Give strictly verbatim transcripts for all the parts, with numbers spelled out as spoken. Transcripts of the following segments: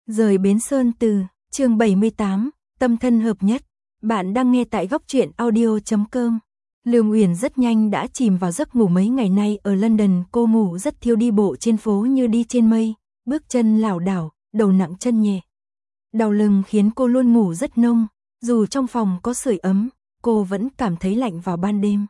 Rời Bến Sơn Từ, chương bảy mươi tám, tâm thân hợp nhất. Bạn đang nghe tại góc truyện audio chấm com. Lương Uyển rất nhanh đã chìm vào giấc ngủ. Mấy ngày nay ở London cô ngủ rất thiếu, đi bộ trên phố như đi trên mây, bước chân lảo đảo, đầu nặng chân nhẹ. Đau lưng khiến cô luôn ngủ rất nông, dù trong phòng có sưởi ấm, cô vẫn cảm thấy lạnh vào ban đêm.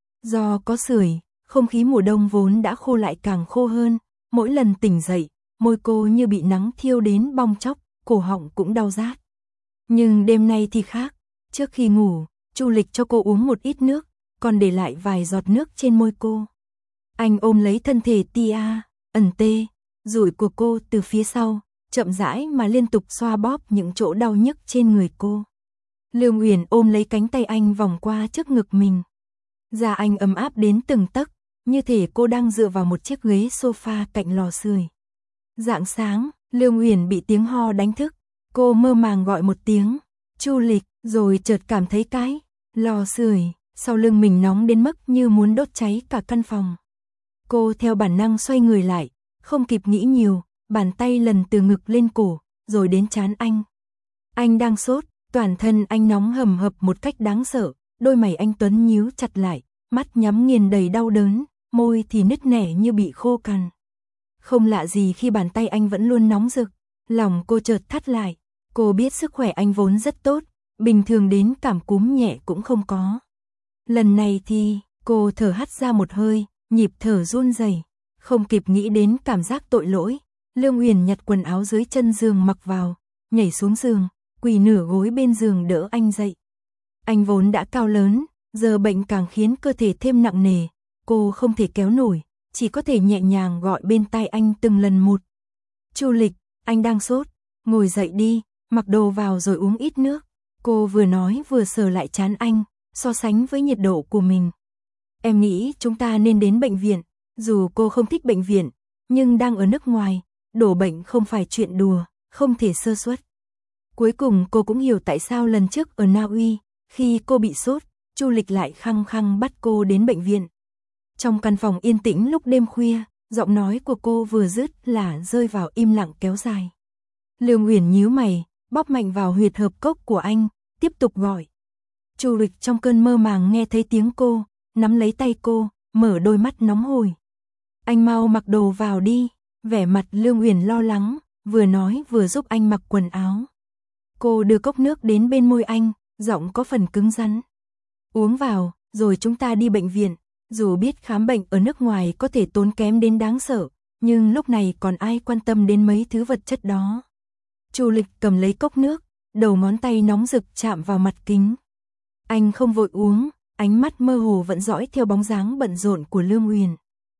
Do có sưởi, không khí mùa đông vốn đã khô lại càng khô hơn, mỗi lần tỉnh dậy, môi cô như bị nắng thiêu đến bong tróc, cổ họng cũng đau rát. Nhưng đêm nay thì khác, trước khi ngủ, Chu Lịch cho cô uống một ít nước, còn để lại vài giọt nước trên môi cô. Anh ôm lấy thân thể tia, ẩn tê, rủi của cô từ phía sau, chậm rãi mà liên tục xoa bóp những chỗ đau nhức trên người cô. Lương Uyển ôm lấy cánh tay anh vòng qua trước ngực mình. Da anh ấm áp đến từng tấc, như thể cô đang dựa vào một chiếc ghế sofa cạnh lò sưởi. Rạng sáng, Lương Uyển bị tiếng ho đánh thức, cô mơ màng gọi một tiếng, Chu Lịch, rồi chợt cảm thấy cái lò sưởi sau lưng mình nóng đến mức như muốn đốt cháy cả căn phòng. Cô theo bản năng xoay người lại, không kịp nghĩ nhiều, bàn tay lần từ ngực lên cổ, rồi đến trán anh. Anh đang sốt, toàn thân anh nóng hầm hập một cách đáng sợ, đôi mày anh tuấn nhíu chặt lại, mắt nhắm nghiền đầy đau đớn, môi thì nứt nẻ như bị khô cằn. Không lạ gì khi bàn tay anh vẫn luôn nóng rực, lòng cô chợt thắt lại, cô biết sức khỏe anh vốn rất tốt, bình thường đến cảm cúm nhẹ cũng không có. Lần này thì, cô thở hắt ra một hơi, nhịp thở run rẩy, không kịp nghĩ đến cảm giác tội lỗi. Lương Uyển nhặt quần áo dưới chân giường mặc vào, nhảy xuống giường, quỳ nửa gối bên giường đỡ anh dậy. Anh vốn đã cao lớn, giờ bệnh càng khiến cơ thể thêm nặng nề, cô không thể kéo nổi, chỉ có thể nhẹ nhàng gọi bên tai anh từng lần một. Chu Lịch, anh đang sốt, ngồi dậy đi, mặc đồ vào rồi uống ít nước. Cô vừa nói vừa sờ lại trán anh, so sánh với nhiệt độ của mình. Em nghĩ chúng ta nên đến bệnh viện, dù cô không thích bệnh viện, nhưng đang ở nước ngoài, đổ bệnh không phải chuyện đùa, không thể sơ suất. Cuối cùng cô cũng hiểu tại sao lần trước ở Na Uy, khi cô bị sốt, Chu Lịch lại khăng khăng bắt cô đến bệnh viện. Trong căn phòng yên tĩnh lúc đêm khuya, giọng nói của cô vừa dứt là rơi vào im lặng kéo dài. Lương Uyển nhíu mày, bóp mạnh vào huyệt hợp cốc của anh, tiếp tục gọi. Chu Lịch trong cơn mơ màng nghe thấy tiếng cô, nắm lấy tay cô, mở đôi mắt nóng hổi. Anh mau mặc đồ vào đi, vẻ mặt Lương Uyển lo lắng, vừa nói vừa giúp anh mặc quần áo. Cô đưa cốc nước đến bên môi anh, giọng có phần cứng rắn. Uống vào, rồi chúng ta đi bệnh viện. Dù biết khám bệnh ở nước ngoài có thể tốn kém đến đáng sợ, nhưng lúc này còn ai quan tâm đến mấy thứ vật chất đó. Chu Lịch cầm lấy cốc nước, đầu ngón tay nóng rực chạm vào mặt kính. Anh không vội uống, ánh mắt mơ hồ vẫn dõi theo bóng dáng bận rộn của Lương Uyển.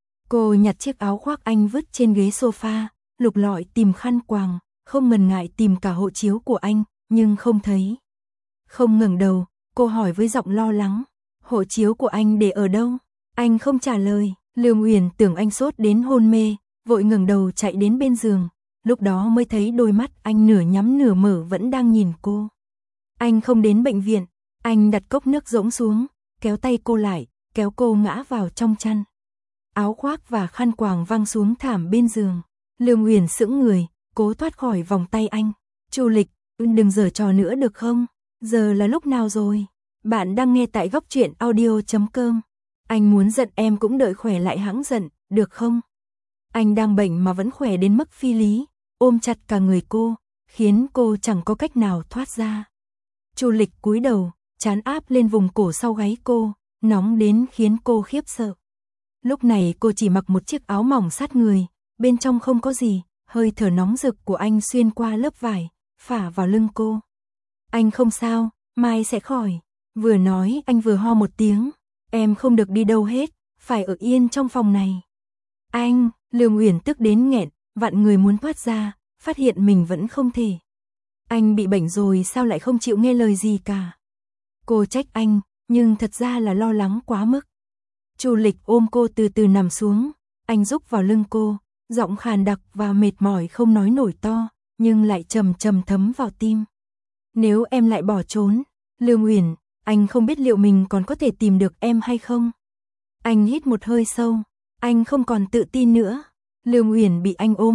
Cô nhặt chiếc áo khoác anh vứt trên ghế sofa, lục lọi tìm khăn quàng, không ngần ngại tìm cả hộ chiếu của anh, nhưng không thấy. Không ngẩng đầu, cô hỏi với giọng lo lắng, hộ chiếu của anh để ở đâu? Anh không trả lời. Lương Uyển tưởng anh sốt đến hôn mê, vội ngẩng đầu chạy đến bên giường, lúc đó mới thấy đôi mắt anh nửa nhắm nửa mở vẫn đang nhìn cô. Anh không đến bệnh viện. Anh đặt cốc nước rỗng xuống, kéo tay cô lại, kéo cô ngã vào trong chăn. Áo khoác và khăn quàng văng xuống thảm bên giường. Lương Uyển sững người, cố thoát khỏi vòng tay anh. Chu Lịch, đừng giở trò nữa được không? Giờ là lúc nào rồi? Bạn đang nghe tại góc truyện audio chấm com. Anh muốn giận em cũng đợi khỏe lại hãng giận, được không? Anh đang bệnh mà vẫn khỏe đến mức phi lý, ôm chặt cả người cô, khiến cô chẳng có cách nào thoát ra. Chu Lịch cúi đầu, trán áp lên vùng cổ sau gáy cô, nóng đến khiến cô khiếp sợ. Lúc này cô chỉ mặc một chiếc áo mỏng sát người, bên trong không có gì, hơi thở nóng rực của anh xuyên qua lớp vải, phả vào lưng cô. Anh không sao, mai sẽ khỏi. Vừa nói anh vừa ho một tiếng. Em không được đi đâu hết, phải ở yên trong phòng này. Anh, Lương Uyển tức đến nghẹn, vặn người muốn thoát ra, phát hiện mình vẫn không thể. Anh bị bệnh rồi sao lại không chịu nghe lời gì cả. Cô trách anh, nhưng thật ra là lo lắng quá mức. Chu Lịch ôm cô từ từ nằm xuống, anh rúc vào lưng cô, giọng khàn đặc và mệt mỏi không nói nổi to, nhưng lại trầm trầm thấm vào tim. Nếu em lại bỏ trốn, Lương Uyển, anh không biết liệu mình còn có thể tìm được em hay không. Anh hít một hơi sâu, anh không còn tự tin nữa. Lương Uyển bị anh ôm,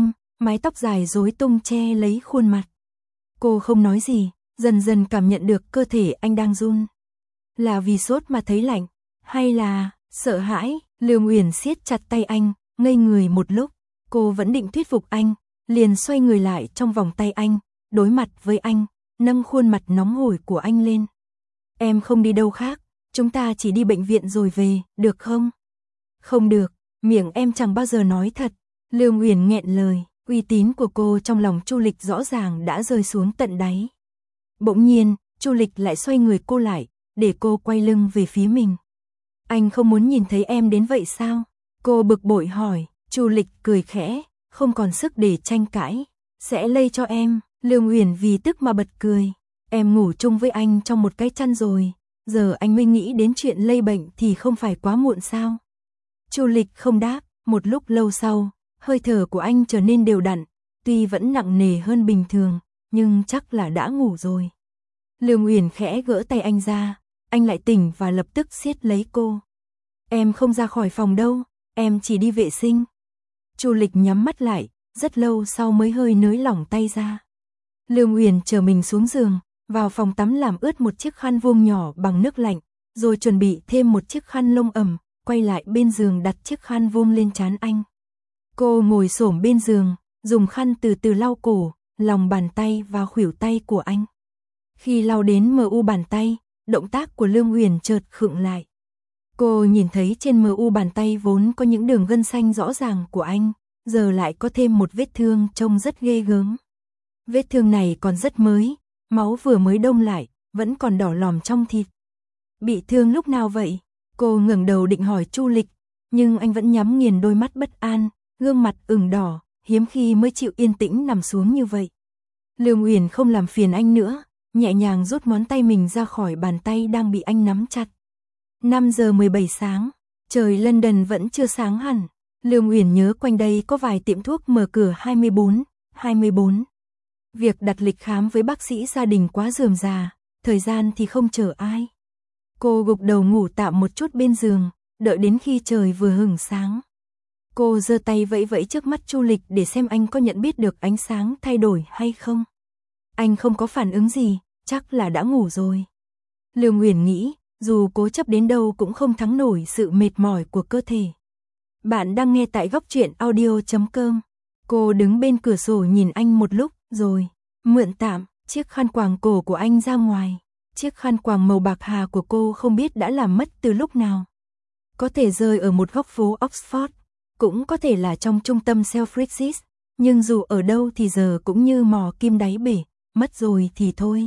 mái tóc dài rối tung che lấy khuôn mặt. Cô không nói gì, dần dần cảm nhận được cơ thể anh đang run. Là vì sốt mà thấy lạnh, hay là sợ hãi? Lương Uyển siết chặt tay anh, ngây người một lúc, cô vẫn định thuyết phục anh, liền xoay người lại trong vòng tay anh, đối mặt với anh, nâng khuôn mặt nóng hổi của anh lên. Em không đi đâu khác, chúng ta chỉ đi bệnh viện rồi về, được không? Không được, miệng em chẳng bao giờ nói thật. Lương Uyển nghẹn lời, uy tín của cô trong lòng Chu Lịch rõ ràng đã rơi xuống tận đáy. Bỗng nhiên, Chu Lịch lại xoay người cô lại, để cô quay lưng về phía mình. Anh không muốn nhìn thấy em đến vậy sao? Cô bực bội hỏi. Chu Lịch cười khẽ, không còn sức để tranh cãi. Sẽ lây cho em. Lương Uyển vì tức mà bật cười. Em ngủ chung với anh trong một cái chăn rồi, giờ anh mới nghĩ đến chuyện lây bệnh thì không phải quá muộn sao? Chu Lịch không đáp, một lúc lâu sau, hơi thở của anh trở nên đều đặn, tuy vẫn nặng nề hơn bình thường, nhưng chắc là đã ngủ rồi. Lương Uyển khẽ gỡ tay anh ra, anh lại tỉnh và lập tức siết lấy cô. Em không ra khỏi phòng đâu, em chỉ đi vệ sinh. Chu Lịch nhắm mắt lại, rất lâu sau mới hơi nới lỏng tay ra. Lương Uyển chờ mình xuống giường, vào phòng tắm làm ướt một chiếc khăn vuông nhỏ bằng nước lạnh, rồi chuẩn bị thêm một chiếc khăn lông ẩm, quay lại bên giường đặt chiếc khăn vuông lên trán anh. Cô ngồi xổm bên giường, dùng khăn từ từ lau cổ, lòng bàn tay và khuỷu tay của anh. Khi lau đến mờ u bàn tay, động tác của Lương Uyển chợt khựng lại. Cô nhìn thấy trên mờ u bàn tay vốn có những đường gân xanh rõ ràng của anh, giờ lại có thêm một vết thương trông rất ghê gớm. Vết thương này còn rất mới, máu vừa mới đông lại, vẫn còn đỏ lòm trong thịt. Bị thương lúc nào vậy? Cô ngẩng đầu định hỏi Chu Lịch, nhưng anh vẫn nhắm nghiền đôi mắt bất an, gương mặt ửng đỏ, hiếm khi mới chịu yên tĩnh nằm xuống như vậy. Lương Uyển không làm phiền anh nữa, nhẹ nhàng rút ngón tay mình ra khỏi bàn tay đang bị anh nắm chặt. năm giờ mười bảy sáng, trời London vẫn chưa sáng hẳn. Lương Uyển nhớ quanh đây có vài tiệm thuốc mở cửa hai mươi bốn, hai mươi bốn. Việc đặt lịch khám với bác sĩ gia đình quá rườm rà, thời gian thì không chờ ai. Cô gục đầu ngủ tạm một chút bên giường, đợi đến khi trời vừa hửng sáng. Cô giơ tay vẫy vẫy trước mắt Chu Lịch để xem anh có nhận biết được ánh sáng thay đổi hay không. Anh không có phản ứng gì, chắc là đã ngủ rồi. Lương Uyển nghĩ, dù cố chấp đến đâu cũng không thắng nổi sự mệt mỏi của cơ thể. Bạn đang nghe tại góc truyện audio chấm com. Cô đứng bên cửa sổ nhìn anh một lúc, rồi mượn tạm chiếc khăn quàng cổ của anh ra ngoài. Chiếc khăn quàng màu bạc hà của cô không biết đã làm mất từ lúc nào. Có thể rơi ở một góc phố Oxford, cũng có thể là trong trung tâm Selfridges, nhưng dù ở đâu thì giờ cũng như mò kim đáy bể, mất rồi thì thôi.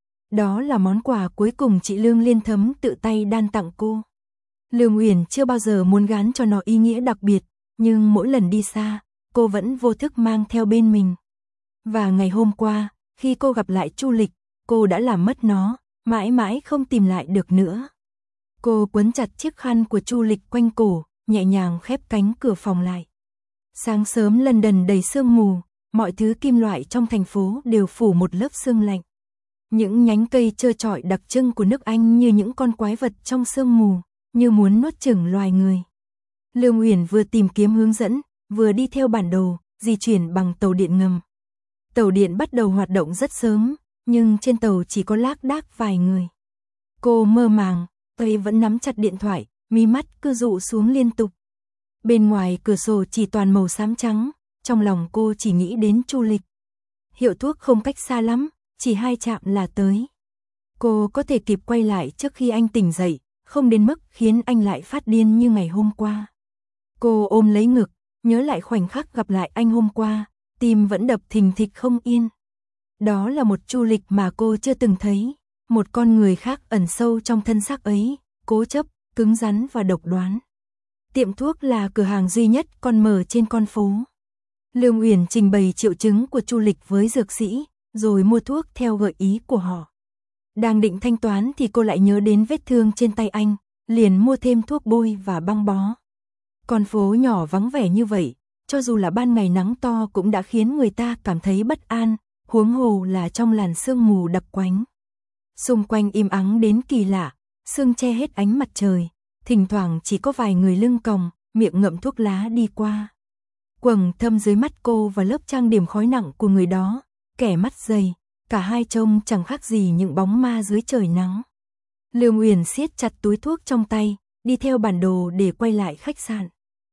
Đó là món quà cuối cùng chị Lương Liên Thấm tự tay đan tặng cô. Lương Uyển chưa bao giờ muốn gán cho nó ý nghĩa đặc biệt, nhưng mỗi lần đi xa, cô vẫn vô thức mang theo bên mình. Và ngày hôm qua, khi cô gặp lại Chu Lịch, cô đã làm mất nó, mãi mãi không tìm lại được nữa. Cô quấn chặt chiếc khăn của Chu Lịch quanh cổ, nhẹ nhàng khép cánh cửa phòng lại. Sáng sớm London đầy sương mù, mọi thứ kim loại trong thành phố đều phủ một lớp sương lạnh. Những nhánh cây trơ trọi đặc trưng của nước Anh như những con quái vật trong sương mù, như muốn nuốt chửng loài người. Lương Uyển vừa tìm kiếm hướng dẫn, vừa đi theo bản đồ, di chuyển bằng tàu điện ngầm. Tàu điện bắt đầu hoạt động rất sớm, nhưng trên tàu chỉ có lác đác vài người. Cô mơ màng, tay vẫn nắm chặt điện thoại, mí mắt cứ dụ xuống liên tục. Bên ngoài cửa sổ chỉ toàn màu xám trắng, trong lòng cô chỉ nghĩ đến Chu Lịch. Hiệu thuốc không cách xa lắm, chỉ hai trạm là tới. Cô có thể kịp quay lại trước khi anh tỉnh dậy, không đến mức khiến anh lại phát điên như ngày hôm qua. Cô ôm lấy ngực, nhớ lại khoảnh khắc gặp lại anh hôm qua, tim vẫn đập thình thịch không yên. Đó là một Chu Lịch mà cô chưa từng thấy, một con người khác ẩn sâu trong thân xác ấy, cố chấp, cứng rắn và độc đoán. Tiệm thuốc là cửa hàng duy nhất còn mở trên con phố. Lương Uyển trình bày triệu chứng của Chu Lịch với dược sĩ, rồi mua thuốc theo gợi ý của họ. Đang định thanh toán thì cô lại nhớ đến vết thương trên tay anh, liền mua thêm thuốc bôi và băng bó. Con phố nhỏ vắng vẻ như vậy, cho dù là ban ngày nắng to cũng đã khiến người ta cảm thấy bất an, huống hồ là trong làn sương mù đặc quánh. Xung quanh im ắng đến kỳ lạ, sương che hết ánh mặt trời, thỉnh thoảng chỉ có vài người lưng còng, miệng ngậm thuốc lá đi qua. quầng thâm dưới mắt cô và lớp trang điểm khói nặng của người đó, kẻ mắt dày, cả hai trông chẳng khác gì những bóng ma dưới trời nắng. Lương Uyển siết chặt túi thuốc trong tay, đi theo bản đồ để quay lại khách sạn.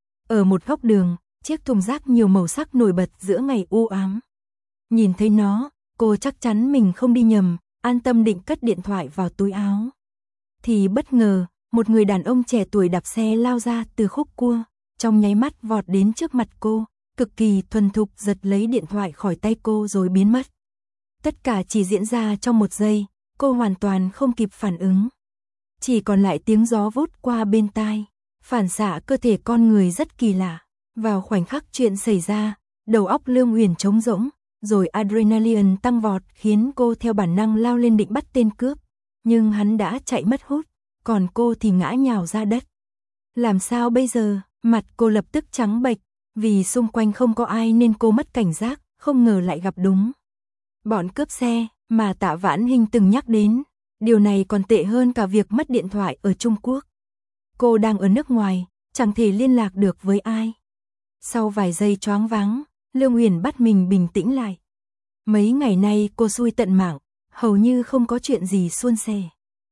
Ở một góc đường, chiếc thùng rác nhiều màu sắc nổi bật giữa ngày u ám. Nhìn thấy nó, cô chắc chắn mình không đi nhầm, an tâm định cất điện thoại vào túi áo. Thì bất ngờ, một người đàn ông trẻ tuổi đạp xe lao ra từ khúc cua, trong nháy mắt vọt đến trước mặt cô, cực kỳ thuần thục giật lấy điện thoại khỏi tay cô rồi biến mất. Tất cả chỉ diễn ra trong một giây, cô hoàn toàn không kịp phản ứng. Chỉ còn lại tiếng gió vút qua bên tai, phản xạ cơ thể con người rất kỳ lạ. Vào khoảnh khắc chuyện xảy ra, đầu óc Lương Uyển trống rỗng, rồi adrenaline tăng vọt khiến cô theo bản năng lao lên định bắt tên cướp. Nhưng hắn đã chạy mất hút, còn cô thì ngã nhào ra đất. Làm sao bây giờ? Mặt cô lập tức trắng bệch, vì xung quanh không có ai nên cô mất cảnh giác, không ngờ lại gặp đúng bọn cướp xe mà Tạ Vãn Hinh từng nhắc đến. Điều này còn tệ hơn cả việc mất điện thoại ở Trung Quốc. Cô đang ở nước ngoài, chẳng thể liên lạc được với ai. Sau vài giây choáng váng, Lương Uyển bắt mình bình tĩnh lại. Mấy ngày nay cô xui tận mạng, hầu như không có chuyện gì suôn sẻ.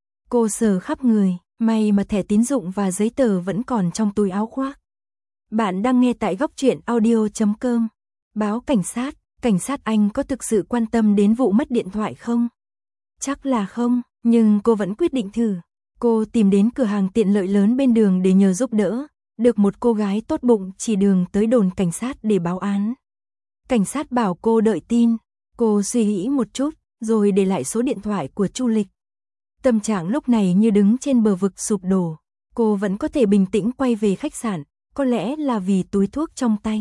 Cô sờ khắp người, may mà thẻ tín dụng và giấy tờ vẫn còn trong túi áo khoác. Bạn đang nghe tại góc truyện audio chấm com. Báo cảnh sát, cảnh sát Anh có thực sự quan tâm đến vụ mất điện thoại không? Chắc là không, nhưng cô vẫn quyết định thử. Cô tìm đến cửa hàng tiện lợi lớn bên đường để nhờ giúp đỡ, được một cô gái tốt bụng chỉ đường tới đồn cảnh sát để báo án. Cảnh sát bảo cô đợi tin, cô suy nghĩ một chút, rồi để lại số điện thoại của Chu Lịch. Tâm trạng lúc này như đứng trên bờ vực sụp đổ, cô vẫn có thể bình tĩnh quay về khách sạn, có lẽ là vì túi thuốc trong tay.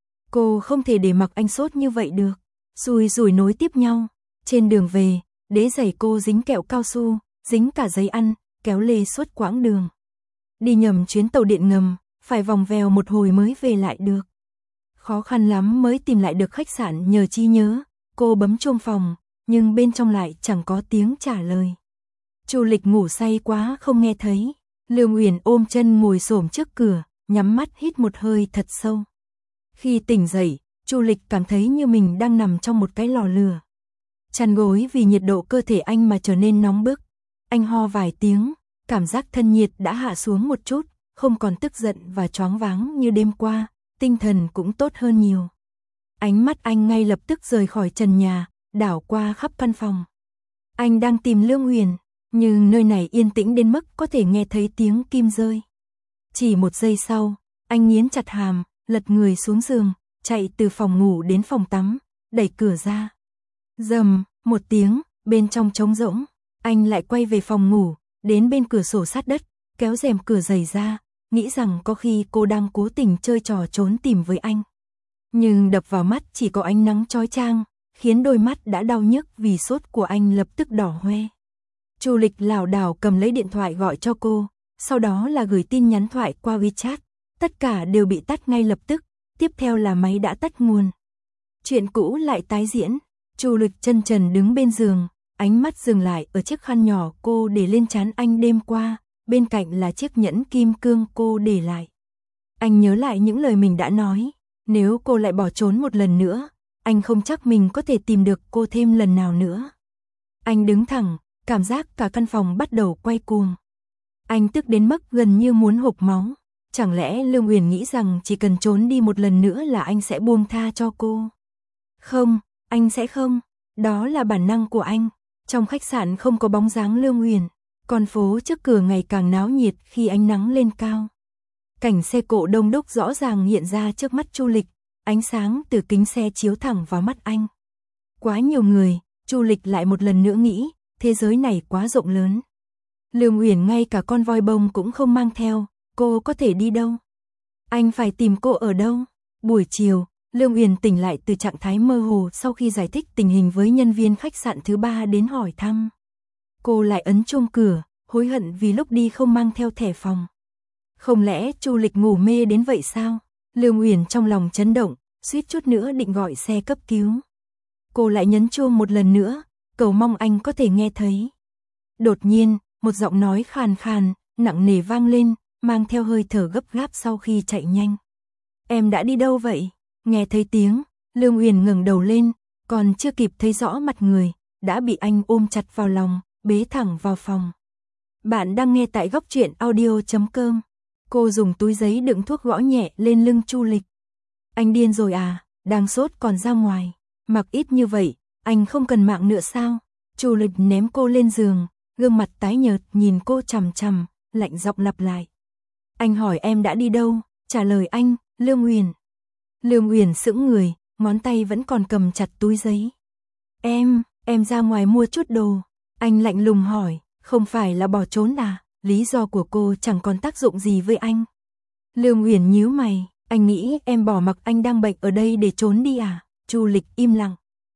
Cô không thể để mặc anh sốt như vậy được, xui rủi nối tiếp nhau. Trên đường về, đế giày cô dính kẹo cao su, dính cả giấy ăn, kéo lê suốt quãng đường. Đi nhầm chuyến tàu điện ngầm, phải vòng vèo một hồi mới về lại được. Khó khăn lắm mới tìm lại được khách sạn nhờ trí nhớ, cô bấm chuông phòng, nhưng bên trong lại chẳng có tiếng trả lời. Chu Lịch ngủ say quá không nghe thấy. Lương Uyển ôm chân ngồi xổm trước cửa, nhắm mắt hít một hơi thật sâu. Khi tỉnh dậy, Chu Lịch cảm thấy như mình đang nằm trong một cái lò lửa. Chăn gối vì nhiệt độ cơ thể anh mà trở nên nóng bức. Anh ho vài tiếng, cảm giác thân nhiệt đã hạ xuống một chút, không còn tức giận và choáng váng như đêm qua, tinh thần cũng tốt hơn nhiều. Ánh mắt anh ngay lập tức rời khỏi trần nhà, đảo qua khắp căn phòng. Anh đang tìm Lương Uyển, nhưng nơi này yên tĩnh đến mức có thể nghe thấy tiếng kim rơi. Chỉ một giây sau, anh nghiến chặt hàm, lật người xuống giường, chạy từ phòng ngủ đến phòng tắm, đẩy cửa ra. Rầm, một tiếng, bên trong trống rỗng, anh lại quay về phòng ngủ, đến bên cửa sổ sát đất, kéo rèm cửa dày ra, nghĩ rằng có khi cô đang cố tình chơi trò trốn tìm với anh. Nhưng đập vào mắt chỉ có ánh nắng chói chang, khiến đôi mắt đã đau nhức vì sốt của anh lập tức đỏ hoe. Chu Lịch lảo đảo cầm lấy điện thoại gọi cho cô, sau đó là gửi tin nhắn thoại qua WeChat, tất cả đều bị tắt ngay lập tức, tiếp theo là máy đã tắt nguồn. Chuyện cũ lại tái diễn, Chu Lịch chân trần đứng bên giường, ánh mắt dừng lại ở chiếc khăn nhỏ cô để lên trán anh đêm qua, bên cạnh là chiếc nhẫn kim cương cô để lại. Anh nhớ lại những lời mình đã nói, nếu cô lại bỏ trốn một lần nữa, anh không chắc mình có thể tìm được cô thêm lần nào nữa. Anh đứng thẳng, cảm giác cả căn phòng bắt đầu quay cuồng. Anh tức đến mức gần như muốn hộc máu. Chẳng lẽ Lương Uyển nghĩ rằng chỉ cần trốn đi một lần nữa là anh sẽ buông tha cho cô? Không, anh sẽ không. Đó là bản năng của anh. Trong khách sạn không có bóng dáng Lương Uyển, con phố trước cửa ngày càng náo nhiệt khi ánh nắng lên cao. Cảnh xe cộ đông đúc rõ ràng hiện ra trước mắt Chu Lịch, ánh sáng từ kính xe chiếu thẳng vào mắt anh. Quá nhiều người, Chu Lịch lại một lần nữa nghĩ, thế giới này quá rộng lớn. Lương Uyển ngay cả con voi bông cũng không mang theo, cô có thể đi đâu? Anh phải tìm cô ở đâu? Buổi chiều, Lương Uyển tỉnh lại từ trạng thái mơ hồ sau khi giải thích tình hình với nhân viên khách sạn thứ ba đến hỏi thăm. Cô lại ấn chuông cửa, hối hận vì lúc đi không mang theo thẻ phòng. Không lẽ Chu Lịch ngủ mê đến vậy sao? Lương Uyển trong lòng chấn động, suýt chút nữa định gọi xe cấp cứu. Cô lại nhấn chuông một lần nữa, cầu mong anh có thể nghe thấy. Đột nhiên, một giọng nói khàn khàn, nặng nề vang lên, mang theo hơi thở gấp gáp sau khi chạy nhanh. Em đã đi đâu vậy? Nghe thấy tiếng, Lương Uyển ngẩng đầu lên, còn chưa kịp thấy rõ mặt người, đã bị anh ôm chặt vào lòng, bế thẳng vào phòng. Bạn đang nghe tại góc truyện audio chấm com. Cô dùng túi giấy đựng thuốc gõ nhẹ lên lưng Chu Lịch. Anh điên rồi à, đang sốt còn ra ngoài, mặc ít như vậy, anh không cần mạng nữa sao? Chu Lịch ném cô lên giường, gương mặt tái nhợt nhìn cô chằm chằm, lạnh giọng lặp lại. Anh hỏi em đã đi đâu, trả lời anh, Lương Uyển. Lương Uyển sững người, ngón tay vẫn còn cầm chặt túi giấy. Em, em ra ngoài mua chút đồ. Anh lạnh lùng hỏi, không phải là bỏ trốn à? Lý do của cô chẳng còn tác dụng gì với anh. Lương Uyển nhíu mày, anh nghĩ em bỏ mặc anh đang bệnh ở đây để trốn đi à? Chu Lịch im lặng.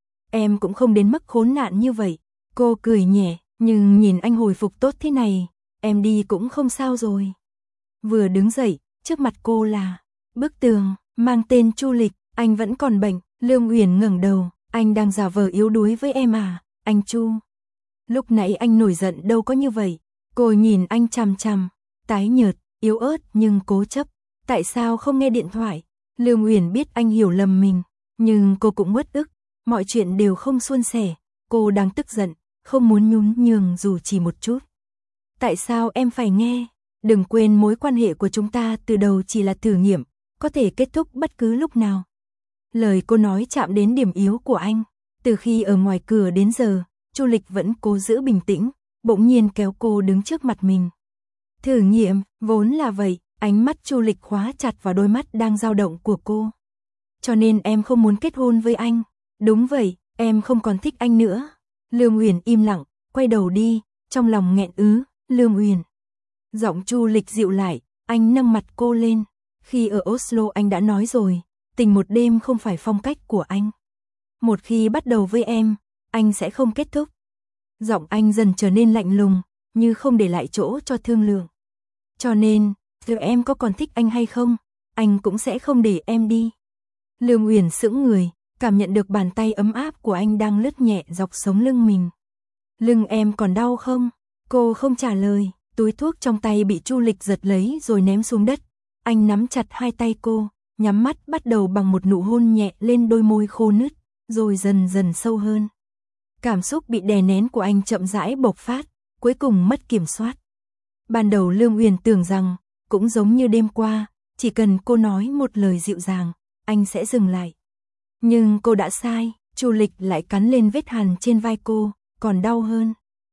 Em cũng không đến mức khốn nạn như vậy. Cô cười nhẹ, nhưng nhìn anh hồi phục tốt thế này, em đi cũng không sao rồi. Vừa đứng dậy, trước mặt cô là bức tường, mang tên Chu Lịch, anh vẫn còn bệnh. Lương Uyển ngẩng đầu, anh đang giả vờ yếu đuối với em à, anh Chu. Lúc nãy anh nổi giận đâu có như vậy. Cô nhìn anh chằm chằm, tái nhợt, yếu ớt nhưng cố chấp. Tại sao không nghe điện thoại? Lương Uyển biết anh hiểu lầm mình, nhưng cô cũng uất ức, mọi chuyện đều không suôn sẻ. Cô đang tức giận, không muốn nhún nhường dù chỉ một chút. Tại sao em phải nghe? Đừng quên mối quan hệ của chúng ta từ đầu chỉ là thử nghiệm, có thể kết thúc bất cứ lúc nào. Lời cô nói chạm đến điểm yếu của anh. Từ khi ở ngoài cửa đến giờ, Chu Lịch vẫn cố giữ bình tĩnh, bỗng nhiên kéo cô đứng trước mặt mình. Thử nghiệm, vốn là vậy, ánh mắt Chu Lịch khóa chặt vào đôi mắt đang dao động của cô. Cho nên em không muốn kết hôn với anh. Đúng vậy, em không còn thích anh nữa. Lương Uyển im lặng, quay đầu đi, trong lòng nghẹn ứ, Lương Uyển. Giọng Chu Lịch dịu lại, anh nâng mặt cô lên. Khi ở Oslo anh đã nói rồi, tình một đêm không phải phong cách của anh. Một khi bắt đầu với em, anh sẽ không kết thúc. Giọng anh dần trở nên lạnh lùng, như không để lại chỗ cho thương lượng. Cho nên, dù em có còn thích anh hay không, anh cũng sẽ không để em đi. Lương Uyển sững người, cảm nhận được bàn tay ấm áp của anh đang lướt nhẹ dọc sống lưng mình. Lưng em còn đau không? Cô không trả lời, túi thuốc trong tay bị Chu Lịch giật lấy rồi ném xuống đất. Anh nắm chặt hai tay cô, nhắm mắt bắt đầu bằng một nụ hôn nhẹ lên đôi môi khô nứt, rồi dần dần sâu hơn. Cảm xúc bị đè nén của anh chậm rãi bộc phát, cuối cùng mất kiểm soát. Ban đầu Lương Uyển tưởng rằng, cũng giống như đêm qua, chỉ cần cô nói một lời dịu dàng, anh sẽ dừng lại. Nhưng cô đã sai, Chu Lịch lại cắn lên vết hằn trên vai cô, còn đau hơn.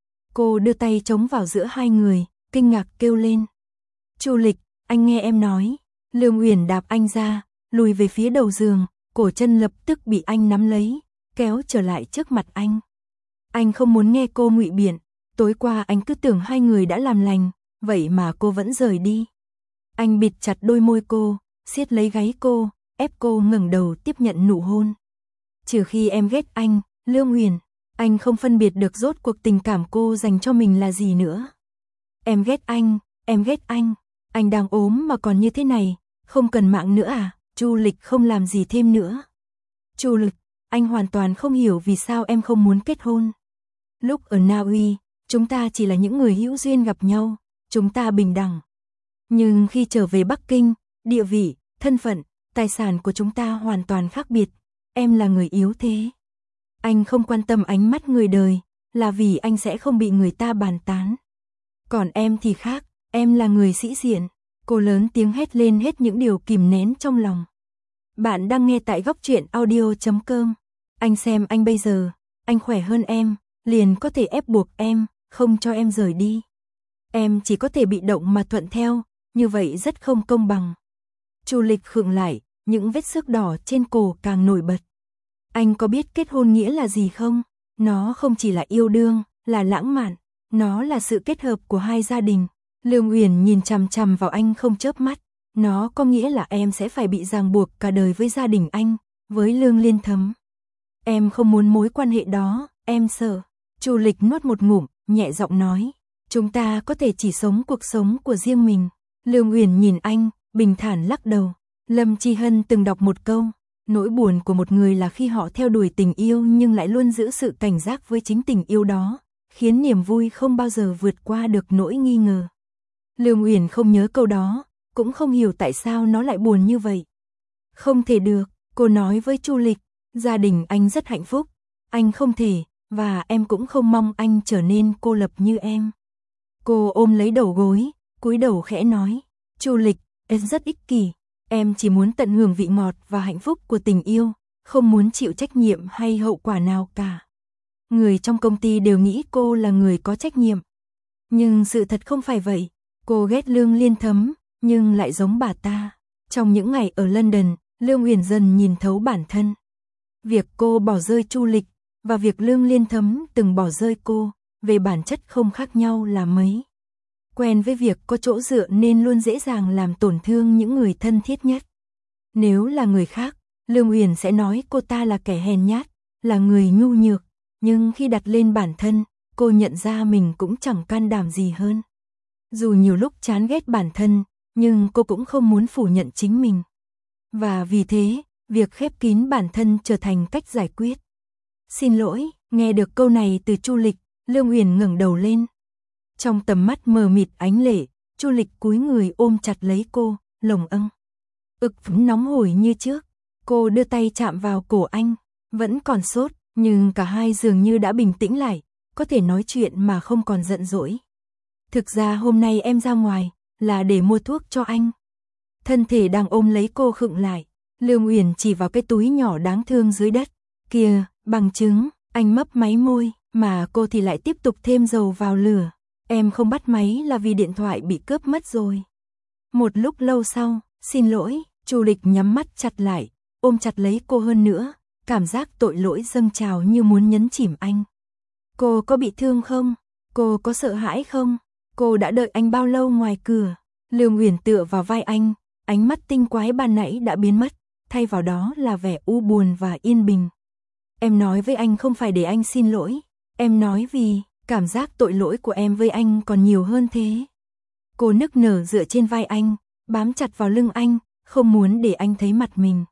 Cô đưa tay chống vào giữa hai người, kinh ngạc kêu lên. Chu Lịch, anh nghe em nói. Lương Uyển đạp anh ra, lùi về phía đầu giường, cổ chân lập tức bị anh nắm lấy, kéo trở lại trước mặt anh. Anh không muốn nghe cô ngụy biện, tối qua anh cứ tưởng hai người đã làm lành, vậy mà cô vẫn rời đi. Anh bịt chặt đôi môi cô, siết lấy gáy cô, ép cô ngẩng đầu tiếp nhận nụ hôn. Trừ khi em ghét anh, Lương Uyển, anh không phân biệt được rốt cuộc tình cảm cô dành cho mình là gì nữa. Em ghét anh, em ghét anh, anh đang ốm mà còn như thế này, không cần mạng nữa à? Chu Lịch không làm gì thêm nữa. Chu Lịch, anh hoàn toàn không hiểu vì sao em không muốn kết hôn. Lúc ở Na Uy, chúng ta chỉ là những người hữu duyên gặp nhau, chúng ta bình đẳng. Nhưng khi trở về Bắc Kinh, địa vị, thân phận, tài sản của chúng ta hoàn toàn khác biệt. Em là người yếu thế. Anh không quan tâm ánh mắt người đời, là vì anh sẽ không bị người ta bàn tán. Còn em thì khác, em là người sĩ diện. Cô lớn tiếng hét lên hết những điều kìm nén trong lòng. Bạn đang nghe tại góc truyện audio chấm com. Anh xem anh bây giờ, anh khỏe hơn em, liền có thể ép buộc em, không cho em rời đi. Em chỉ có thể bị động mà thuận theo, như vậy rất không công bằng. Chu Lịch khựng lại, những vết xước đỏ trên cổ càng nổi bật. Anh có biết kết hôn nghĩa là gì không? Nó không chỉ là yêu đương, là lãng mạn, nó là sự kết hợp của hai gia đình. Lương Uyển nhìn chằm chằm vào anh không chớp mắt. Nó có nghĩa là em sẽ phải bị ràng buộc cả đời với gia đình anh, với Lương Liên Thấm. Em không muốn mối quan hệ đó, em sợ. Chu Lịch nuốt một ngụm, nhẹ giọng nói. Chúng ta có thể chỉ sống cuộc sống của riêng mình. Lương Uyển nhìn anh, bình thản lắc đầu. Lâm Chi Hân từng đọc một câu. Nỗi buồn của một người là khi họ theo đuổi tình yêu nhưng lại luôn giữ sự cảnh giác với chính tình yêu đó, khiến niềm vui không bao giờ vượt qua được nỗi nghi ngờ. Lương Uyển không nhớ câu đó, cũng không hiểu tại sao nó lại buồn như vậy. Không thể được, Cô nói với Chu Lịch, gia đình anh rất hạnh phúc, anh không thể, và em cũng không mong anh trở nên cô lập như em. Cô ôm lấy đầu gối, cúi đầu khẽ nói, Chu Lịch, em rất ích kỷ, em chỉ muốn tận hưởng vị ngọt và hạnh phúc của tình yêu, không muốn chịu trách nhiệm hay hậu quả nào cả. Người trong công ty đều nghĩ cô là người có trách nhiệm. Nhưng sự thật không phải vậy, cô ghét Lương Liên Thấm, nhưng lại giống bà ta. Trong những ngày ở London, Lương Uyển dần nhìn thấu bản thân. Việc cô bỏ rơi Chu Lịch, và việc Lương Liên Thấm từng bỏ rơi cô, về bản chất không khác nhau là mấy. Quen với việc có chỗ dựa nên luôn dễ dàng làm tổn thương những người thân thiết nhất. Nếu là người khác, Lương Uyển sẽ nói cô ta là kẻ hèn nhát, là người nhu nhược, nhưng khi đặt lên bản thân, cô nhận ra mình cũng chẳng can đảm gì hơn. Dù nhiều lúc chán ghét bản thân, nhưng cô cũng không muốn phủ nhận chính mình. Và vì thế, việc khép kín bản thân trở thành cách giải quyết. Xin lỗi, nghe được câu này từ Chu Lịch, Lương Uyển ngẩng đầu lên. Trong tầm mắt mờ mịt ánh lệ, Chu Lịch cúi người ôm chặt lấy cô, lồng âng. Ực nóng hổi như trước, cô đưa tay chạm vào cổ anh, vẫn còn sốt, nhưng cả hai dường như đã bình tĩnh lại, có thể nói chuyện mà không còn giận dỗi. Thực ra hôm nay em ra ngoài, là để mua thuốc cho anh. Thân thể đang ôm lấy cô khựng lại, Lương Uyển chỉ vào cái túi nhỏ đáng thương dưới đất. Kìa, bằng chứng, anh mấp máy môi, mà cô thì lại tiếp tục thêm dầu vào lửa. Em không bắt máy là vì điện thoại bị cướp mất rồi. Một lúc lâu sau, xin lỗi, Chu Lịch nhắm mắt chặt lại, ôm chặt lấy cô hơn nữa, cảm giác tội lỗi dâng trào như muốn nhấn chìm anh. Cô có bị thương không? Cô có sợ hãi không? Cô đã đợi anh bao lâu ngoài cửa? Lương Uyển tựa vào vai anh, ánh mắt tinh quái ban nãy đã biến mất, thay vào đó là vẻ u buồn và yên bình. Em nói với anh không phải để anh xin lỗi, em nói vì cảm giác tội lỗi của em với anh còn nhiều hơn thế. Cô nức nở dựa trên vai anh, bám chặt vào lưng anh, không muốn để anh thấy mặt mình.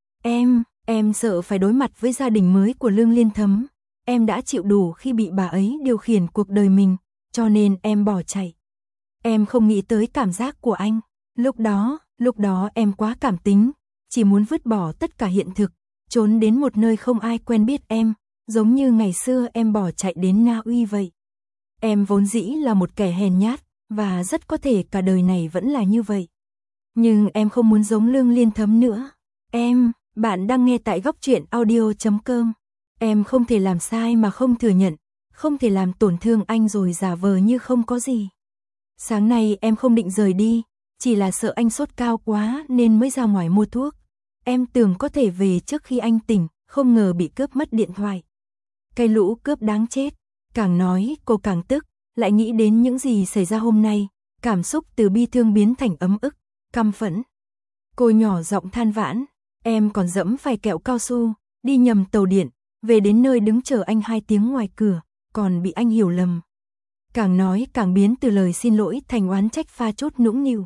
Em, em sợ phải đối mặt với gia đình mới của Lương Liên Thấm. Em đã chịu đủ khi bị bà ấy điều khiển cuộc đời mình, cho nên em bỏ chạy. Em không nghĩ tới cảm giác của anh. Lúc đó, lúc đó em quá cảm tính, chỉ muốn vứt bỏ tất cả hiện thực, trốn đến một nơi không ai quen biết em, giống như ngày xưa em bỏ chạy đến Na Uy vậy. Em vốn dĩ là một kẻ hèn nhát, và rất có thể cả đời này vẫn là như vậy. Nhưng em không muốn giống Lương Liên Thấm nữa. Em, bạn đang nghe tại góc truyện audio chấm com. Em không thể làm sai mà không thừa nhận, không thể làm tổn thương anh rồi giả vờ như không có gì. Sáng nay em không định rời đi, chỉ là sợ anh sốt cao quá nên mới ra ngoài mua thuốc. Em tưởng có thể về trước khi anh tỉnh, không ngờ bị cướp mất điện thoại. Cái lũ cướp đáng chết. Càng nói cô càng tức, lại nghĩ đến những gì xảy ra hôm nay, cảm xúc từ bi thương biến thành ấm ức, căm phẫn. Cô nhỏ giọng than vãn, em còn dẫm phải kẹo cao su, đi nhầm tàu điện, về đến nơi đứng chờ anh hai tiếng ngoài cửa, còn bị anh hiểu lầm. Càng nói càng biến từ lời xin lỗi thành oán trách pha chút nũng nịu.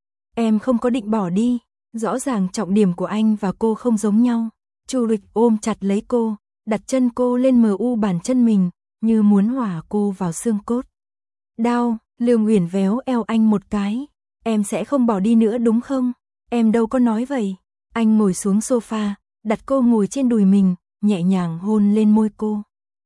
Em không có định bỏ đi, rõ ràng trọng điểm của anh và cô không giống nhau. Chu Lịch ôm chặt lấy cô, đặt chân cô lên mờ u bàn chân mình, như muốn hòa cô vào xương cốt. Đau, Lương Uyển véo eo anh một cái. Em sẽ không bỏ đi nữa đúng không? Em đâu có nói vậy. Anh ngồi xuống sofa, đặt cô ngồi trên đùi mình, nhẹ nhàng hôn lên môi cô.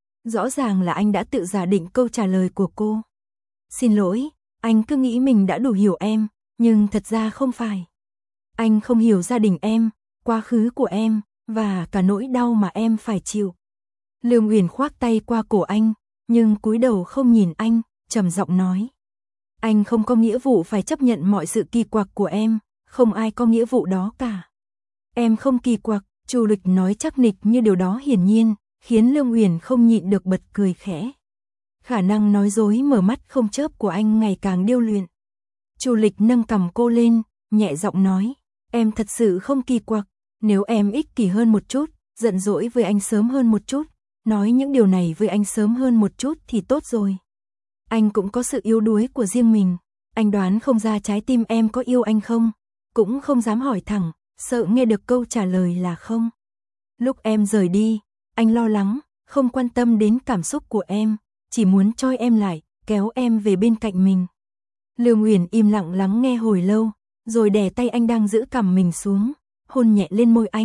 Rõ ràng là anh đã tự giả định câu trả lời của cô. Xin lỗi, anh cứ nghĩ mình đã đủ hiểu em, nhưng thật ra không phải. Anh không hiểu gia đình em, quá khứ của em, và cả nỗi đau mà em phải chịu. Lương Uyển khoác tay qua cổ anh, nhưng cúi đầu không nhìn anh, trầm giọng nói. Anh không có nghĩa vụ phải chấp nhận mọi sự kỳ quặc của em, không ai có nghĩa vụ đó cả. Em không kỳ quặc, Chu Lịch nói chắc nịch như điều đó hiển nhiên, khiến Lương Uyển không nhịn được bật cười khẽ. Khả năng nói dối mở mắt không chớp của anh ngày càng điêu luyện. Chu Lịch nâng cằm cô lên, nhẹ giọng nói, em thật sự không kỳ quặc, nếu em ích kỷ hơn một chút, giận dỗi với anh sớm hơn một chút, nói những điều này với anh sớm hơn một chút thì tốt rồi. Anh cũng có sự yếu đuối của riêng mình, anh đoán không ra trái tim em có yêu anh không, cũng không dám hỏi thẳng, sợ nghe được câu trả lời là không. Lúc em rời đi, anh lo lắng, không quan tâm đến cảm xúc của em, chỉ muốn trói em lại, kéo em về bên cạnh mình. Lương Uyển im lặng lắng nghe hồi lâu, rồi đè tay anh đang giữ cằm mình xuống, hôn nhẹ lên môi anh,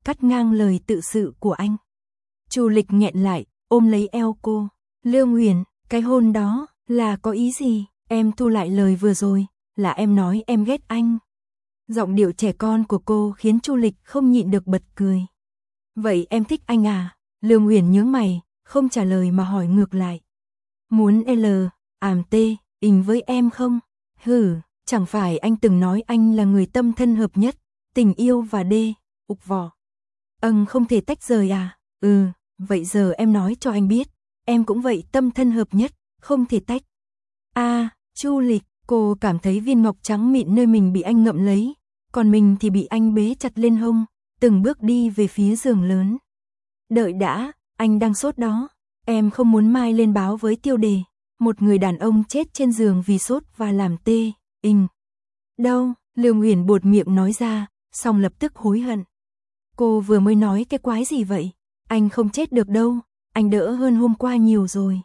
cắt ngang lời tự sự của anh. Chu Lịch nghẹn lại, ôm lấy eo cô. Lương Uyển, cái hôn đó, là có ý gì? Em thu lại lời vừa rồi, là em nói em ghét anh. Giọng điệu trẻ con của cô khiến Chu Lịch không nhịn được bật cười. Vậy em thích anh à? Lương Uyển nhướng mày, không trả lời mà hỏi ngược lại. Muốn L, ảm T, ình với em không? Hử, chẳng phải anh từng nói anh là người tâm thân hợp nhất, tình yêu và D, ục vỏ. Âng không thể tách rời à? Ừ, vậy giờ em nói cho anh biết, em cũng vậy tâm thân hợp nhất, không thể tách. A, à, Chu Lịch, cô cảm thấy viên ngọc trắng mịn nơi mình bị anh ngậm lấy, còn mình thì bị anh bế chặt lên hông, từng bước đi về phía giường lớn. Đợi đã, anh đang sốt đó, em không muốn mai lên báo với tiêu đề, một người đàn ông chết trên giường vì sốt và làm tê, ình. Đâu, Lương Uyển buột miệng nói ra, xong lập tức hối hận. Cô vừa mới nói cái quái gì vậy? Anh không chết được đâu, anh đỡ hơn hôm qua nhiều rồi.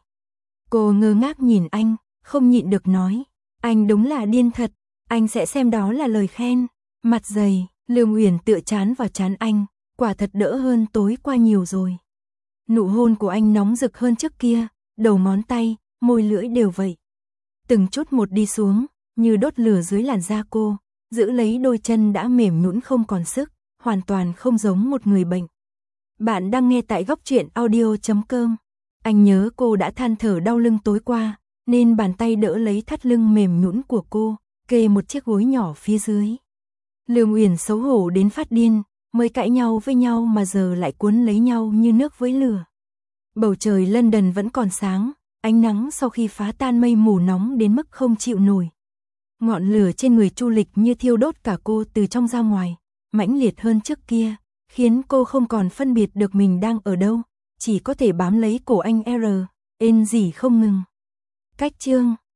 Cô ngơ ngác nhìn anh, không nhịn được nói. Anh đúng là điên thật, anh sẽ xem đó là lời khen. Mặt dày, Lương Uyển tựa chán vào chán anh, quả thật đỡ hơn tối qua nhiều rồi. Nụ hôn của anh nóng rực hơn trước kia, đầu ngón tay, môi lưỡi đều vậy. Từng chút một đi xuống, như đốt lửa dưới làn da cô, giữ lấy đôi chân đã mềm nhũn không còn sức, hoàn toàn không giống một người bệnh. Bạn đang nghe tại góc truyện audio chấm com. Anh nhớ cô đã than thở đau lưng tối qua, nên bàn tay đỡ lấy thắt lưng mềm nhũn của cô, kê một chiếc gối nhỏ phía dưới. Lương Uyển xấu hổ đến phát điên, mới cãi nhau với nhau mà giờ lại cuốn lấy nhau như nước với lửa. Bầu trời London vẫn còn sáng, ánh nắng sau khi phá tan mây mù nóng đến mức không chịu nổi. Ngọn lửa trên người Chu Lịch như thiêu đốt cả cô từ trong ra ngoài, mãnh liệt hơn trước kia, khiến cô không còn phân biệt được mình đang ở đâu, chỉ có thể bám lấy cổ anh R, ên rỉ không ngừng. Cách chương